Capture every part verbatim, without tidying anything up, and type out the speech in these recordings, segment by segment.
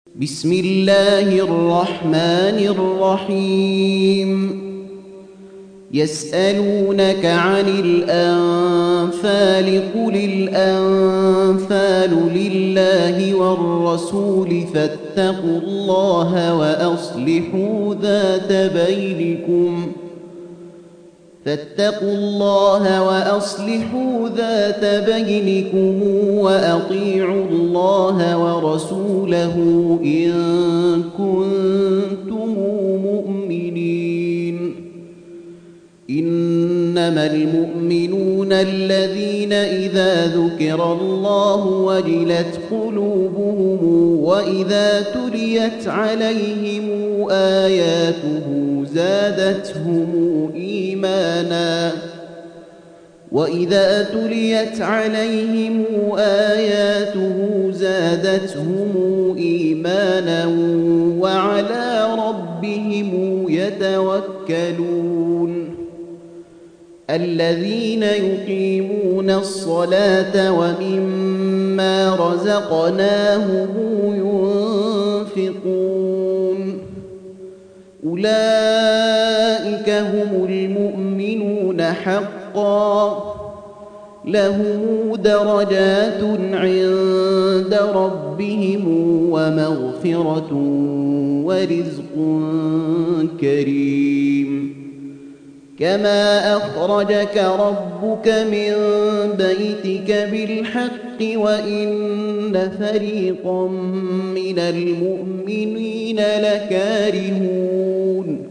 بسم الله الرحمن الرحيم يسألونك عن الأنفال قل الأنفال لله والرسول فاتقوا الله وأصلحوا ذات بينكم فاتقوا الله وأصلحوا ذات بينكم وأطيعوا الله ورسوله إن كنتم مؤمنين إنما المؤمنون الذين إذا ذكر الله وجلت قلوبهم وإذا تليت عليهم آياته زادتهم إيمانا وإذا تليت عليهم آياته زادتهم إيمانا وعلى ربهم يتوكلون الذين يقيمون الصلاة ومما رزقناهم ينفقون أولئك هم المؤمنون حقا لهم درجات عند ربهم ومغفرة ورزق كريم كما أخرجك ربك من بيتك بالحق وإن فريقا من المؤمنين لكارهون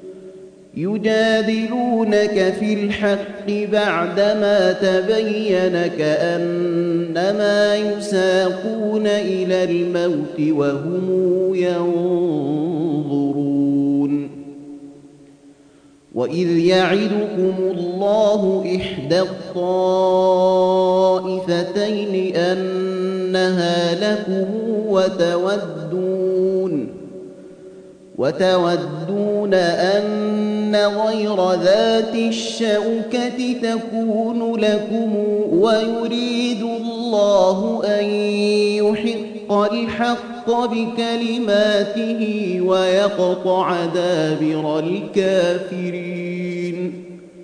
يجادلونك في الحق بعدما تبين كأنما يساقون إلى الموت وهم ينظرون وإذ يعدكم الله إحدى الطائفتين أنها لكم وتودون وتودون أن غير ذات الشوكة تكون لكم ويريد الله أن يحق الحق بكلماته ويقطع دابر الكافرين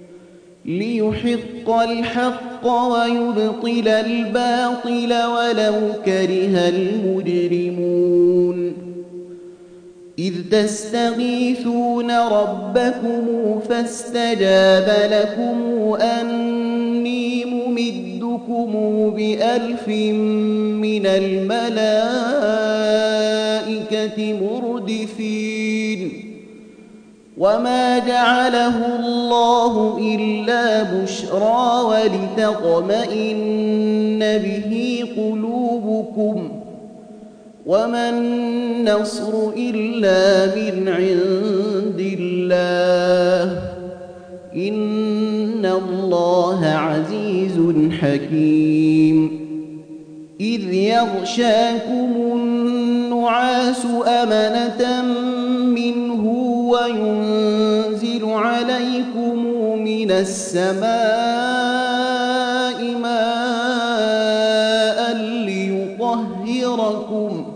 ليحق الحق ويبطل الباطل ولو كره المجرمون إذ تستغيثون ربكم فاستجاب لكم أني ممدكم بألف من الملائكة مردفين وما جعله الله إلا بشرى ولتطمئن به قلوبكم وما النصر إلا من عند الله إن الله عزيز حكيم إذ يغشاكم النعاس أمنة منه وينزل عليكم من السماء ماء ليطهركم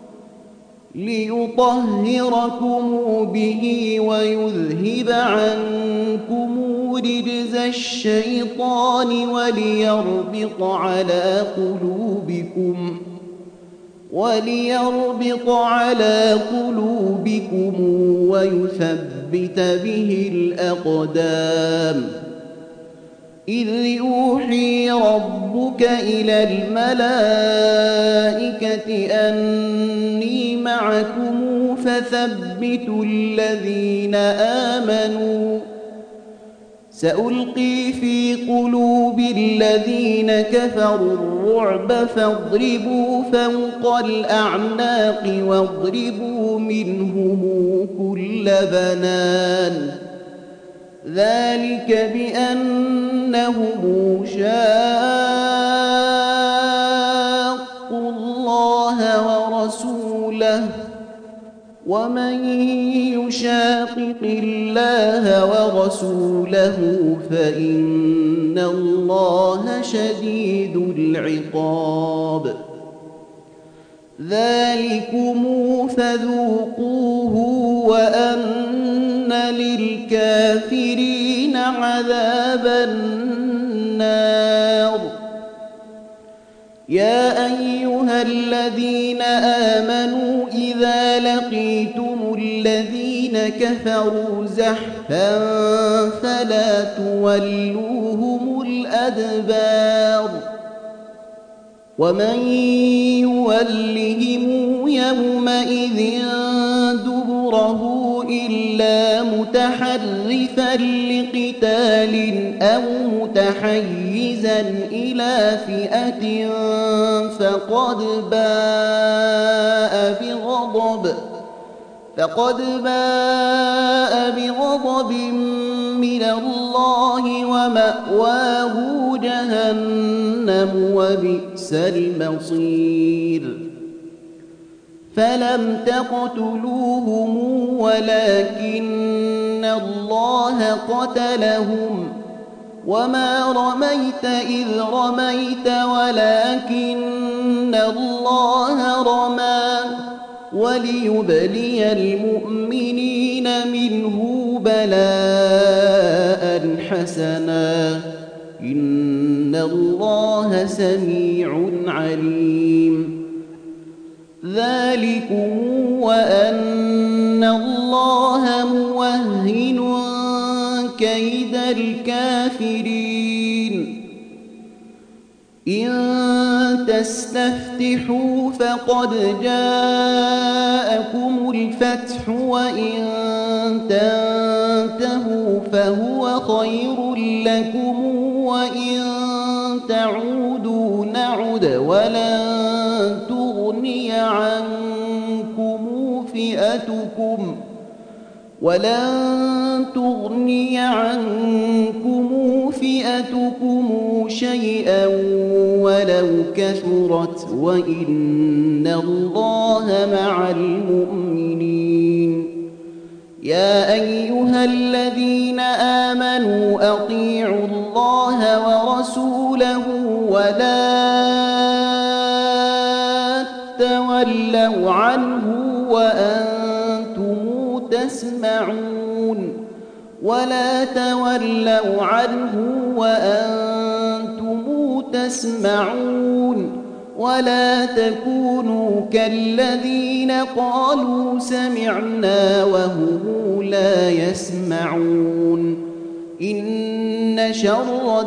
ليطهركم به ويذهب عنكم رجز الشيطان وليربط على قلوبكم وليربط على قلوبكم ويثبت به الأقدام إذ يوحي ربك إلى الملائكة أني معكم فثبتوا الذين آمنوا سألقي في قلوب الذين كفروا الرعب فاضربوا فوق الأعناق واضربوا منهم كل بنان ذلك بأنهم شاقوا الله ورسوله ومن يشاقق الله ورسوله فإن الله شديد العقاب ذلكم فذوقوه وأن للكافرين عذاب النار. يا أيها الذين آمنوا إذا لقيتم الذين كفروا زحفا فلا تولوهم الأدبار ومن يولهم يومئذ دبره إلا متحرفا لقتال أو متحيزا إلى فئة فقد باء بغضب فقد باء بغضب من الله ومأواه جهنم وبئس المصير. فلم تقتلوهم ولكن الله قتلهم وما رميت إذ رميت ولكن الله رمى وليبلي المؤمنين منه بلاء حسنا إن الله سميع عليم. ذلكم وأن الله موهن كيد الكافرين. إن تستفتحوا فقد جاءكم الفتح وإن تنتهوا فهو خير لكم وإن تعودوا نعد ولن تغني عنكم فئتكم ولن تغني عنكم فئتكم شيئا ولو كثرت وإن الله مع المؤمنين. يا أيها الذين آمنوا أطيعوا الله ورسوله ولا تولوا عنه وأنتم تسمعون ولا تولوا عنه وأنتم تسمعون ولا تكونوا كالذين قالوا سمعنا وهم لا يسمعون. إن شر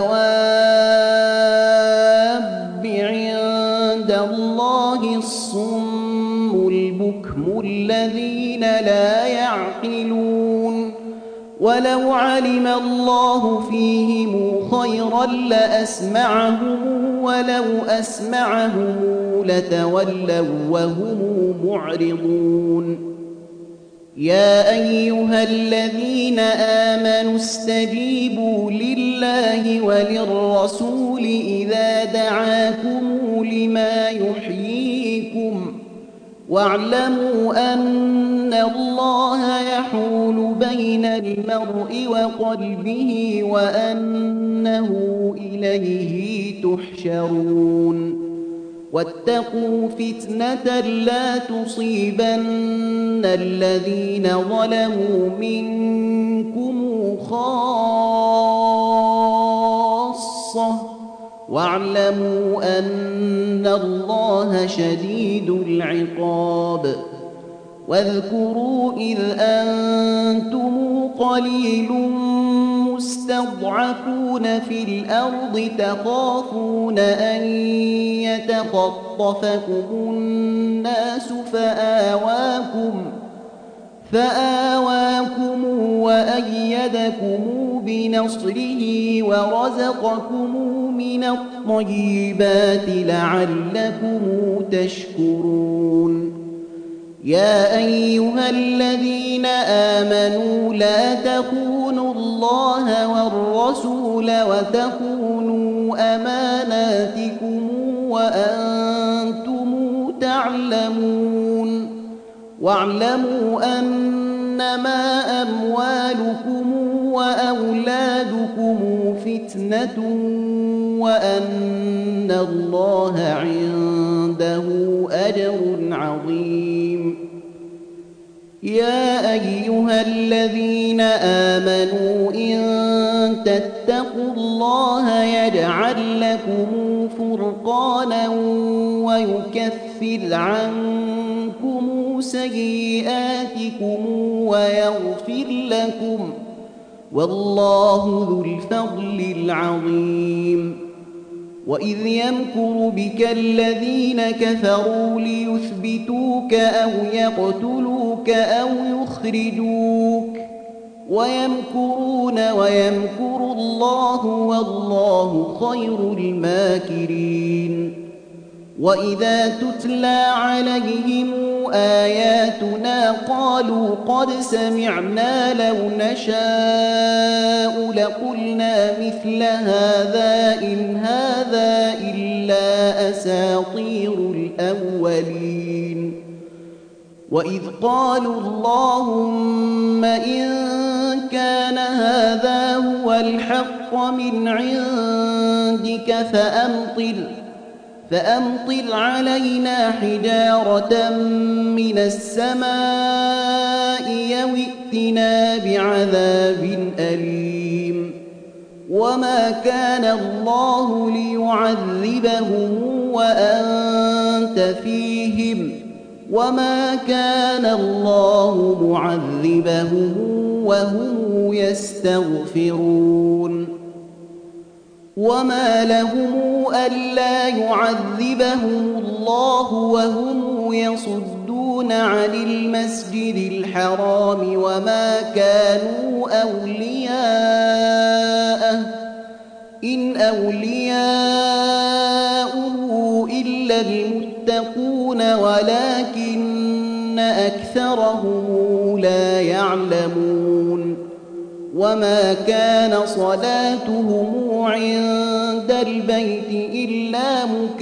الدواب عند الله الصم البكم الذين لا يعقلون. ولو علم الله فيهم خيرا لأسمعهم ولو أسمعهم لتولوا وهم معرضون. يا أيها الذين آمنوا استجيبوا لله وللرسول إذا دعاكم لما يحييكم واعلموا أن الله يحول بين المرء وقلبه وأنه إليه تحشرون. واتقوا فتنة لا تصيبن الذين ظلموا منكم خاصة واعلموا أن الله شديد العقاب. واذكروا إذ أنتم قليل مستضعفون في الأرض تخافون أن يتخطفكم الناس فآواكم فآواكم وأيدكم بنصره ورزقكم من الطيبات لعلكم تشكرون. يا أيها الذين آمنوا لا تخونوا الله والرسول وتخونوا أماناتكم وأنتم تعلمون. واعلموا أنما أموالكم وأولادكم فتنة وأن الله عنده أجر عظيم. يا أيها الذين آمنوا إن تتقوا الله يجعل لكم فرقانا ويكفر عنكم سيئاتكم ويغفر لكم، والله ذو الفضل العظيم. وإذ يمكر بك الذين كفروا ليثبتوك أو يقتلوك أو يخرجوك ويمكرون ويمكر الله والله خير الماكرين. وإذا تتلى عليهم آياتنا قالوا قد سمعنا لو نشاء لقلنا مثل هذا إن هذا إلا أساطير الأولين. وإذ قالوا اللهم إن كان هذا هو الحق من عندك فأمطر فأمطر علينا حجارة من السماء أو ائتنا بعذاب أليم. وما كان الله ليعذبهم وأنت فيهم وما كان الله معذبهم وهم يستغفرون. وما لهم ألا يعذبهم الله وهم يصدون عن المسجد الحرام وما كانوا أولياءه إن أولياؤه إلا المتقون ولكن أكثرهم لا يعلمون. وما كان صلاتهم عند البيت إلا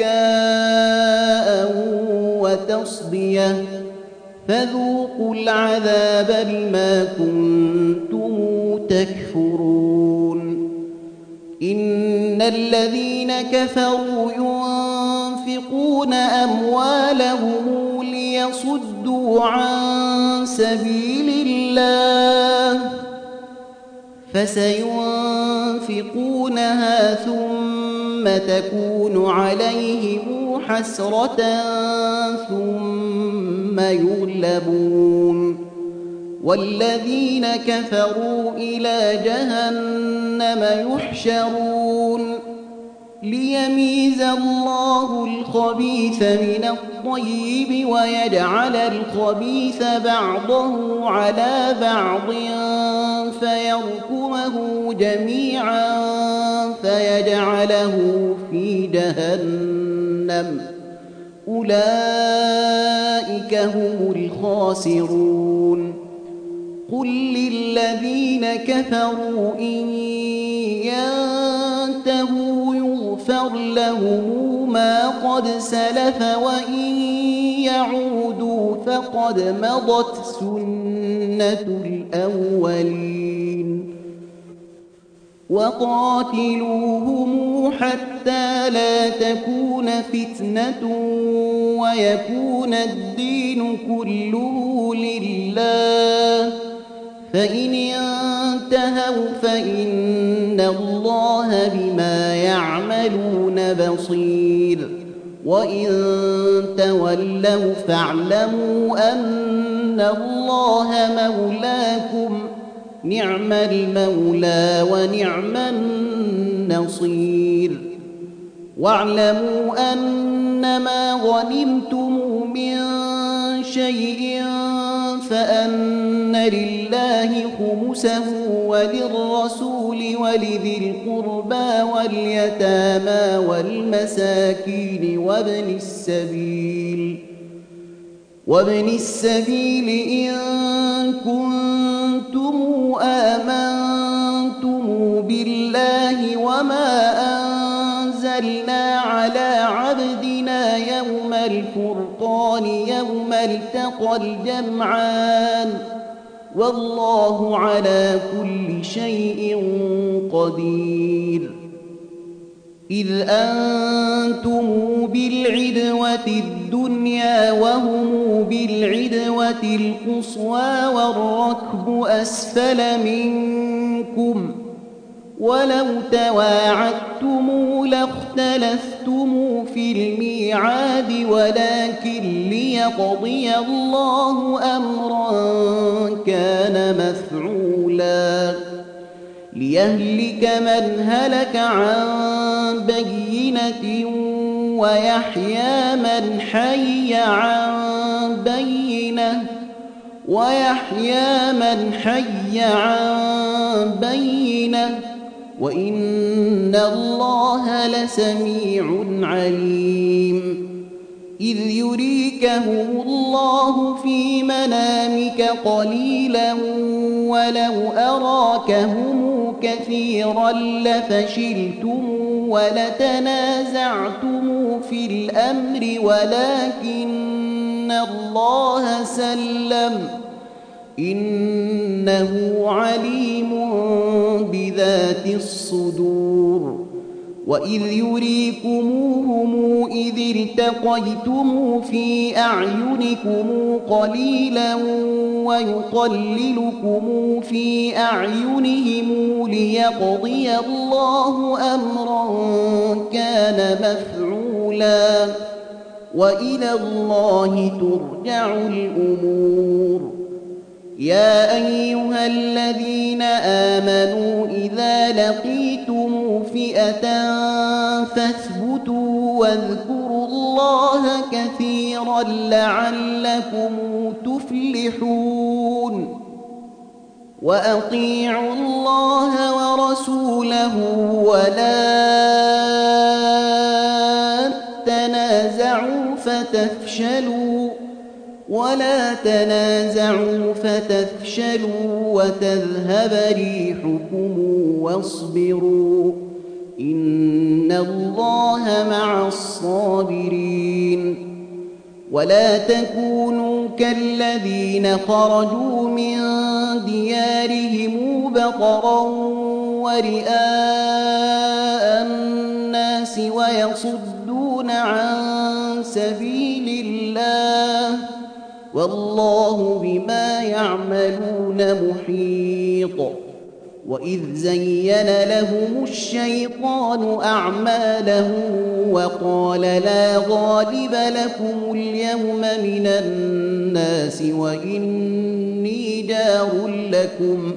مكاء وتصدية فذوقوا العذاب بما كنتم تكفرون. إن الذين كفروا ينفقون أموالهم ليصدوا عن سبيل الله فسينفقونها ثم تكون عليهم حسرة ثم يغلبون والذين كفروا إلى جهنم يحشرون ليميز الله الخبيث من الطيب ويجعل الخبيث بعضه على بعض فيركمه جميعا فيجعله في جهنم أولئك هم الخاسرون. قل للذين كفروا إن ينتهوا يغفر لهم ما قد سلف وإن يعودوا فقد مضت سنة الأولين. وقاتلوهم حتى لا تكون فتنة ويكون الدين كله لله فإن انتهوا فإن الله بما يعملون بصير وإن تولوا فاعلموا أن الله مولاكم نعم المولى ونعم النصير. واعلموا أنما غنمتم من شيء فأن لله خمسه وللرسول ولذي القربى واليتامى والمساكين وابن السبيل وابن السبيل إن كنتم آمنتم بالله وما أنزلنا على عبدنا يوم الفرقان يوم التقى الجمعان والله على كل شيء قدير. إذ أنتم بالعدوة الدنيا وهم بالعدوة القصوى والركب أسفل منكم ولو تواعدتم لاختلفتم في الميعاد ولكن ليقضي الله أمرا كان مفعولا ليهلك من هلك عن بينة ويحيى من حي عن بينة ويحيى من حي عن بينة وإن الله لسميع عليم إذ يريكهم الله في منامك قليلا ولو أراكهم كثيرا لفشلتم ولتنازعتم في الأمر ولكن الله سلم إنه عليم بذات الصدور وإذ يريكموهم إذ التقيتم في أعينكم قليلا ويقللكم في أعينهم ليقضي الله أمرا كان مفعولا وإلى الله ترجع الأمور يا أيها الذين آمنوا إذا لقيتم فئة فاثبتوا واذكروا الله كثيرا لعلكم تفلحون وأطيعوا الله ورسوله ولا تنازعوا فتفشلوا ولا تنازعوا فتفشلوا وتذهب ريحكم واصبروا إن الله مع الصابرين ولا تكونوا كالذين خرجوا من ديارهم بطرا ورئاء الناس ويصدون عن سبيل الله والله بما يعملون محيط وإذ زين لهم الشيطان أعمالهم وقال لا غالب لكم اليوم من الناس وإني جار لكم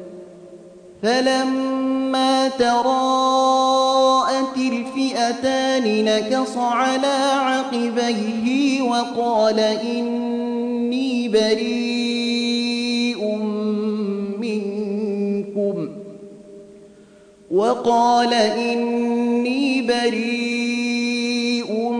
فلما تراءت الفئتان نكص على عقبيه وقال إني بريء منكم وقال إني بريء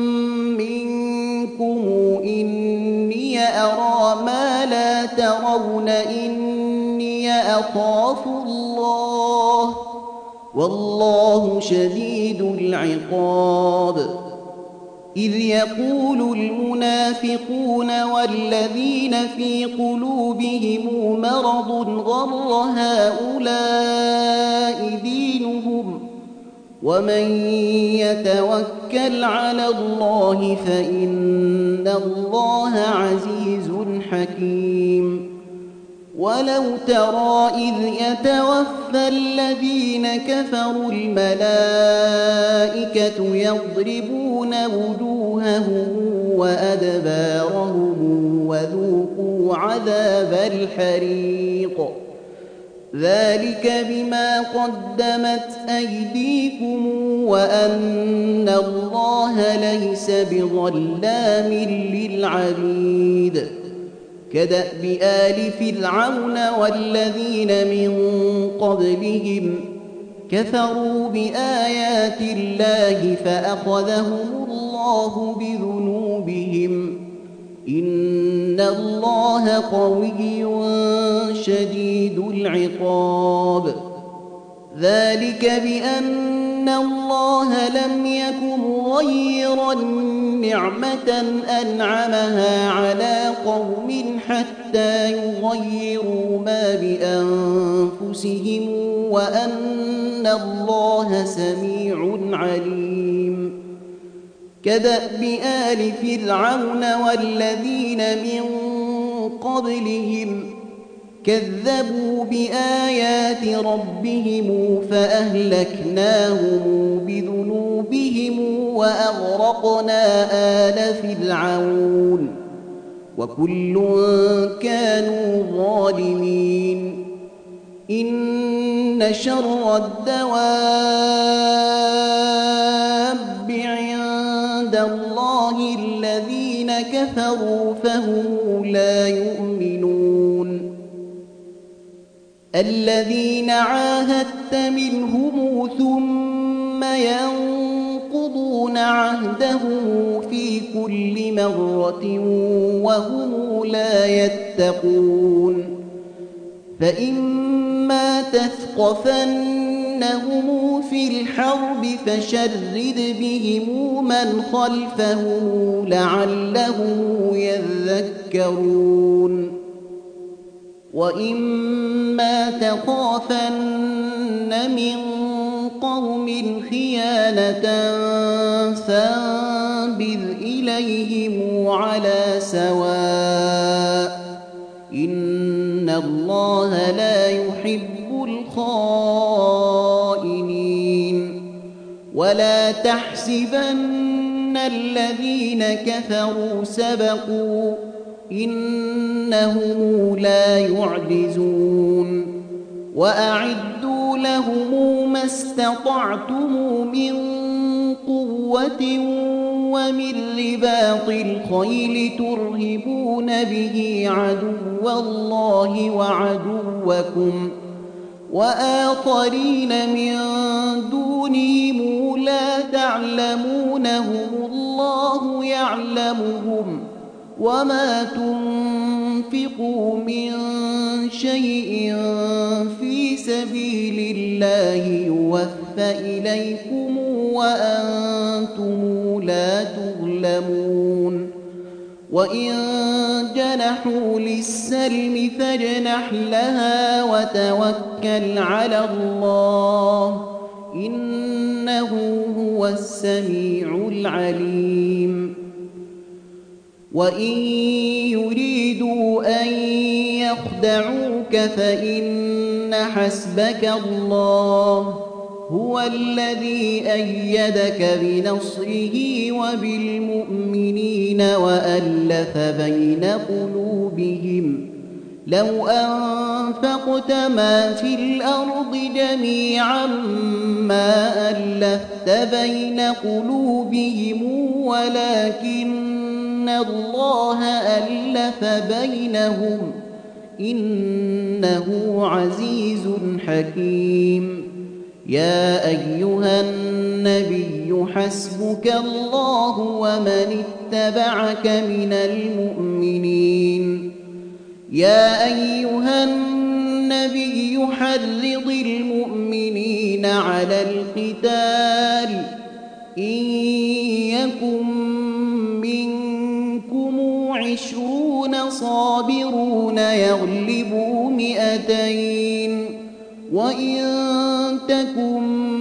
منكم إني أرى ما لا ترون إني أخاف الله والله شديد العقاب إذ يقول المنافقون والذين في قلوبهم مرض غر هؤلاء دينهم ومن يتوكل على الله فإن الله عزيز حكيم ولو ترى إذ يتوفى الذين كفروا الملائكة يضربون وجوههم وأدبارهم وذوقوا عذاب الحريق ذلك بما قدمت أيديكم وأن الله ليس بظلام للعبيد كدأب آل فرعون والذين من قبلهم كفروا بآيات الله فأخذهم الله بذنوبهم إن الله قوي شديد العقاب ذلك بأن الله لم يكن مغيرا نعمة أنعمها على قوم حتى يغيروا ما بأنفسهم وأن إن الله سميع عليم كدأب آل فرعون والذين من قبلهم كذبوا بآيات ربهم فأهلكناهم بذنوبهم وأغرقنا آل فرعون وكل كانوا ظالمين إن شر الدواب عند الله الذين كفروا فهم لا يؤمنون الذين عاهدت منهم ثم ينقضون عهدهم في كل مرة وهم لا يتقون فإما تثقفنهم في الحرب فشرد بهم من خلفهم لعلهم يذكرون وإما تخافن من قوم خيانة فانبذ إليهم على سواء إن الله لا يحب الخائنين ولا تحسبن الذين كفروا سبقوا إنهم لا يعجزون وأعدوا لهم ما استطعتم من قوة ومن رباط الخيل ترهبون به عدو الله وعدوكم وآخرين من دونهم لا تعلمونهم الله يعلمهم وما تنفقوا من شيء في سبيل الله يوفى إليكم وأنتم لا تظلمون وإن جنحوا للسلم فاجنح لها وتوكل على الله إنه هو السميع العليم وإن يريدوا أن يخدعوك فإن حسبك الله هو الذي أيدك بنصره وبالمؤمنين وألف بين قلوبهم لو أنفقت ما في الأرض جميعا ما ألفت بين قلوبهم ولكن الله ألف بينهم إنه عزيز حكيم يا أيها النبي حسبك الله ومن اتبعك من المؤمنين يا أيها النبي حرض المؤمنين على القتال إن يكن منكم عشرون صابرون يغلبوا مئتين وإن تكن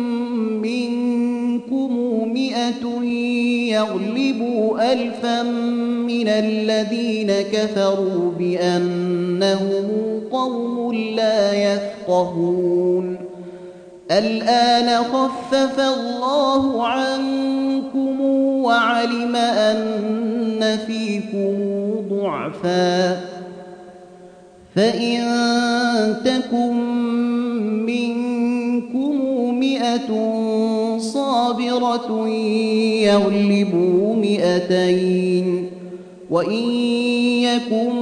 منكم مئة يغلبوا ألفا من الذين كفروا بأنهم قوم لا يفقهون الآن خفف الله عنكم وعلم أن فيكم ضعفا فإن تكن منكم مئة صابرة يغلبوا مئتين وإن يكن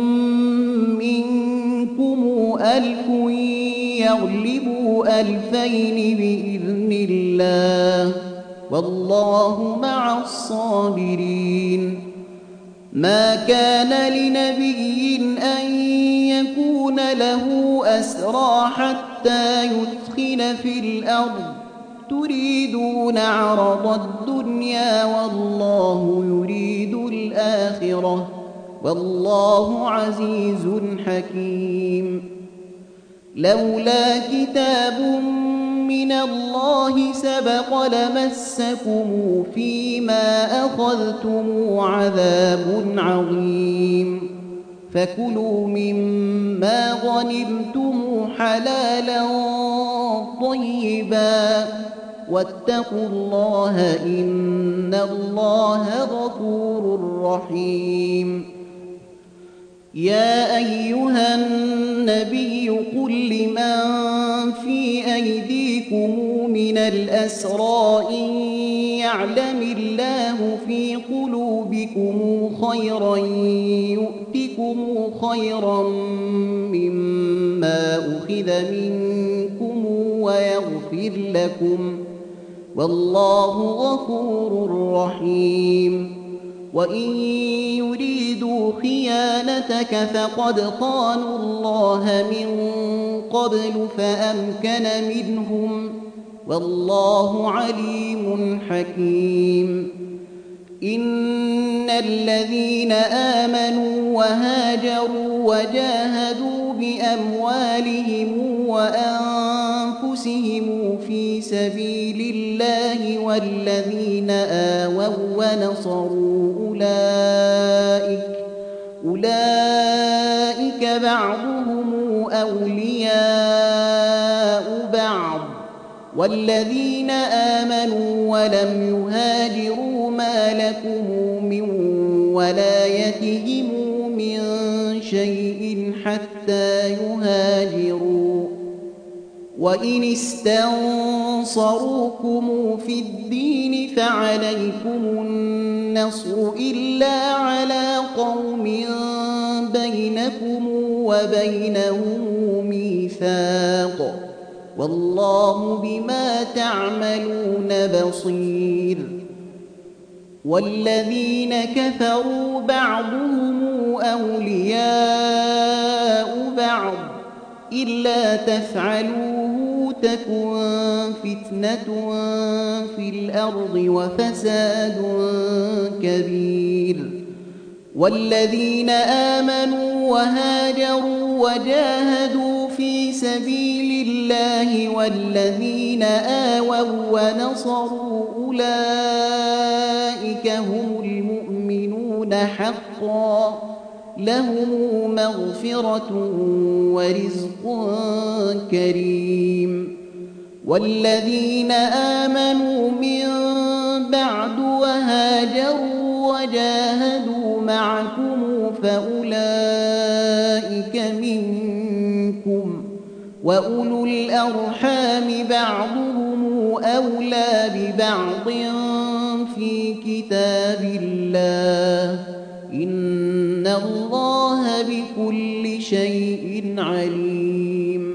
منكم ألف يغلبوا ألفين بإذن الله والله مع الصابرين ما كان لنبي أن يكون له أسرى حتى يثخن في الأرض تريدون عرض الدنيا والله يريد الآخرة والله عزيز حكيم لولا كتاب من الله سبق لمسكم فيما أخذتم عذاب عظيم فكلوا مما غنمتم حلالا طيبا واتقوا الله إن الله غفور رحيم يا أيها النبي قل لمن في أيديكم من الأسرى إن يعلم الله في قلوبكم خيرا يؤتكم خيرا مما أخذ منكم ويغفر لكم والله غفور رحيم وإن يريدوا خيانتك فقد خانوا الله من قبل فأمكن منهم والله عليم حكيم إن الذين آمنوا وهاجروا وجاهدوا بأموالهم وأنفسهم في سبيل الله والذين آووا ونصروا أولئك أولئك بعضهم أولياء بعض والذين آمنوا ولم يهاجروا ما لكم من ولايتهم من شيء حتى يهاجروا وإن استنصروكم في الدين فعليكم النصر إلا على قوم بينكم وبينهم ميثاق والله بما تعملون بصير والذين كفروا بعضهم أولياء بعض إلا تفعلوه تكن فتنة في الأرض وفساد كبير والذين آمنوا وهاجروا وجاهدوا في سبيل الله والذين آووا ونصروا أولئك هم المؤمنون حقا لهم مغفرة ورزق كريم والذين آمنوا من بعد وهاجروا وجاهدوا معكم فأولئك منكم وأولو الأرحام بعضهم أولى ببعض في كتاب الله إن الله بكل شيء عليم